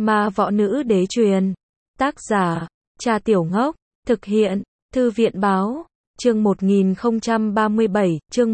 Ma Võ Nữ Đế Truyền. Tác giả, Cha Tiểu Ngốc. Thực hiện, Thư viện Báo. Chương 1037, chương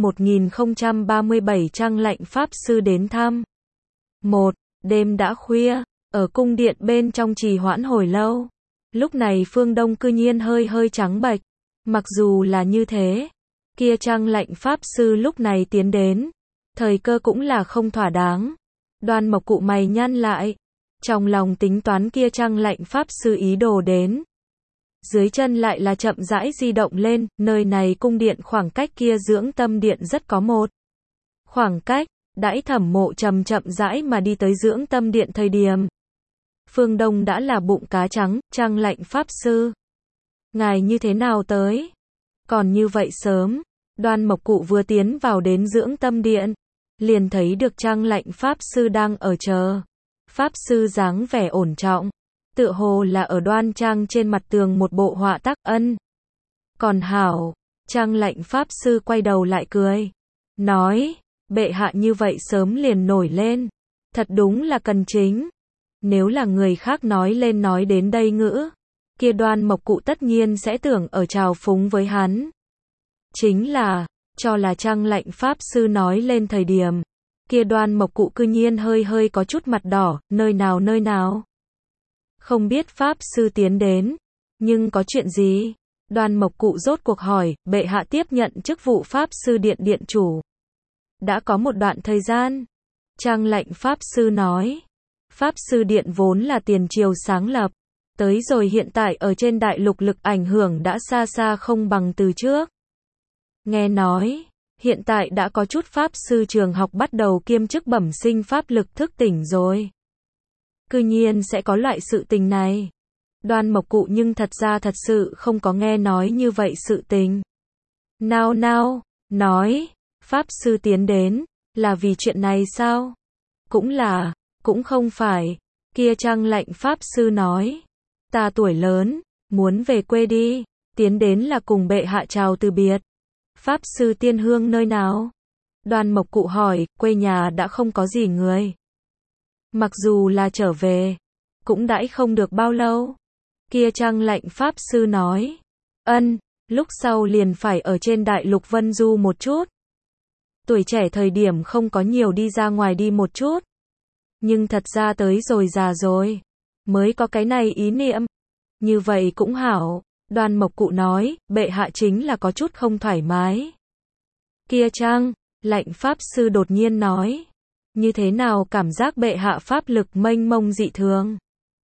1037 Trăng Lạnh Pháp Sư đến thăm. 1. Đêm đã khuya, ở cung điện bên trong trì hoãn hồi lâu. Lúc này phương đông cư nhiên hơi trắng bệch. Mặc dù là như thế, kia Trăng Lạnh Pháp Sư lúc này tiến đến. Thời cơ cũng là không thỏa đáng. Đoan Mộc Cụ mày nhăn lại. Trong lòng tính toán kia Trăng Lạnh Pháp Sư ý đồ đến. Dưới chân lại là chậm rãi di động lên, nơi này cung điện khoảng cách kia dưỡng tâm điện rất có một khoảng cách. Đãi Thẩm Mộ chậm rãi mà đi tới dưỡng tâm điện thời điểm. Phương đông đã là bụng cá trắng. Trăng Lạnh Pháp Sư, ngài như thế nào tới? Còn như vậy sớm. Đoan Mộc Cụ vừa tiến vào đến dưỡng tâm điện, liền thấy được Trăng Lạnh Pháp Sư đang ở chờ. Pháp Sư dáng vẻ ổn trọng, tựa hồ là ở đoan trang trên mặt tường một bộ họa tác. Ân, còn hảo. Trăng Lạnh Pháp Sư quay đầu lại cười, nói, bệ hạ như vậy sớm liền nổi lên, thật đúng là cần chính. Nếu là người khác nói lên nói đến đây ngữ, kia Đoan Mộc Cụ tất nhiên sẽ tưởng ở trào phúng với hắn. Chính là, cho là Trăng Lạnh Pháp Sư nói lên thời điểm, kia Đoan Mộc Cụ cư nhiên hơi có chút mặt đỏ. Nơi nào? Không biết Pháp Sư tiến đến, nhưng có chuyện gì? Đoan Mộc Cụ rốt cuộc hỏi. Bệ hạ tiếp nhận chức vụ Pháp Sư Điện Điện Chủ đã có một đoạn thời gian. Trăng Lạnh Pháp Sư nói, Pháp Sư Điện vốn là tiền triều sáng lập, tới rồi hiện tại ở trên đại lục lực ảnh hưởng đã xa không bằng từ trước. Nghe nói, hiện tại đã có chút Pháp Sư trường học bắt đầu kiêm chức bẩm sinh pháp lực thức tỉnh rồi. Cư nhiên sẽ có loại sự tình này. Đoan Mộc Cụ nhưng thật sự không có nghe nói như vậy sự tình. Nào, nói, Pháp Sư tiến đến, là vì chuyện này sao? Cũng không phải. Kia Trăng Lạnh Pháp Sư nói, ta tuổi lớn, muốn về quê đi, tiến đến là cùng bệ hạ chào từ biệt. Pháp Sư tiên hương nơi nào? Đoan Mộc Cụ hỏi. Quê nhà đã không có gì người. Mặc dù là trở về, cũng đãi không được bao lâu. Kia Trăng Lạnh Pháp Sư nói, ân, lúc sau liền phải ở trên đại lục vân du một chút. Tuổi trẻ thời điểm không có nhiều đi ra ngoài đi một chút. Nhưng thật ra tới rồi già rồi, mới có cái này ý niệm. Như vậy cũng hảo. Đoan Mộc Cụ nói, bệ hạ chính là có chút không thoải mái. Kia Trăng Lạnh Pháp Sư đột nhiên nói, như thế nào cảm giác bệ hạ pháp lực mênh mông dị thường?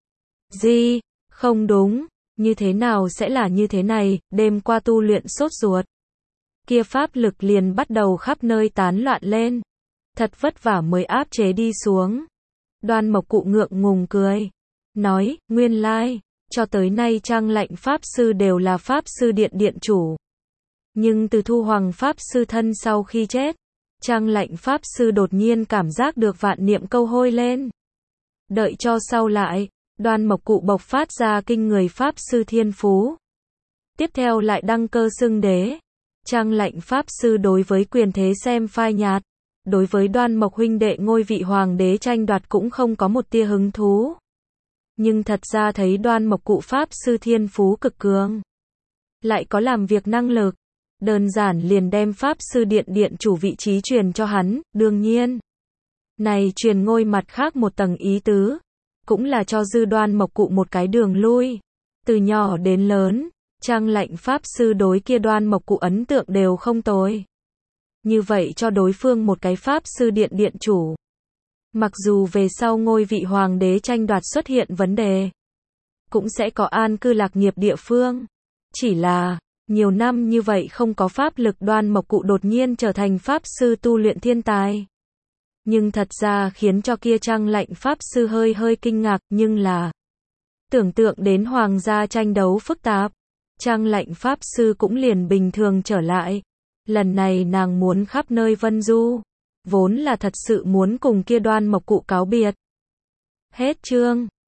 Gì? Không đúng, như thế nào sẽ là như thế này? Đêm qua tu luyện sốt ruột, kia pháp lực liền bắt đầu khắp nơi tán loạn lên, thật vất vả mới áp chế đi xuống. Đoan Mộc Cụ ngượng ngùng cười, nói, nguyên lai, cho tới nay Trăng Lạnh Pháp Sư đều là Pháp Sư Điện Điện Chủ. Nhưng từ Thu Hoàng Pháp Sư thân sau khi chết, Trăng Lạnh Pháp Sư đột nhiên cảm giác được vạn niệm câu hôi lên. Đợi cho sau lại, Đoan Mộc Cụ bộc phát ra kinh người Pháp Sư thiên phú. Tiếp theo lại đăng cơ xưng đế. Trăng Lạnh Pháp Sư đối với quyền thế xem phai nhạt, đối với Đoan Mộc huynh đệ ngôi vị hoàng đế tranh đoạt cũng không có một tia hứng thú. Nhưng thật ra thấy Đoan Mộc Cụ Pháp Sư thiên phú cực cường, lại có làm việc năng lực, đơn giản liền đem Pháp Sư Điện Điện Chủ vị trí truyền cho hắn. Đương nhiên, này truyền ngôi mặt khác một tầng ý tứ, cũng là cho dư Đoan Mộc Cụ một cái đường lui. Từ nhỏ đến lớn, Trăng Lạnh Pháp Sư đối kia Đoan Mộc Cụ ấn tượng đều không tồi. Như vậy cho đối phương một cái Pháp Sư Điện Điện Chủ, mặc dù về sau ngôi vị hoàng đế tranh đoạt xuất hiện vấn đề, cũng sẽ có an cư lạc nghiệp địa phương. Chỉ là, nhiều năm như vậy không có pháp lực, Đoan Mộc Cụ đột nhiên trở thành Pháp Sư tu luyện thiên tài. Nhưng thật ra khiến cho kia Trăng Lạnh Pháp Sư hơi kinh ngạc. Nhưng là, tưởng tượng đến hoàng gia tranh đấu phức tạp, Trăng Lạnh Pháp Sư cũng liền bình thường trở lại. Lần này nàng muốn khắp nơi vân du, vốn là thật sự muốn cùng kia Đoan Mộc Cụ cáo biệt. Hết chương.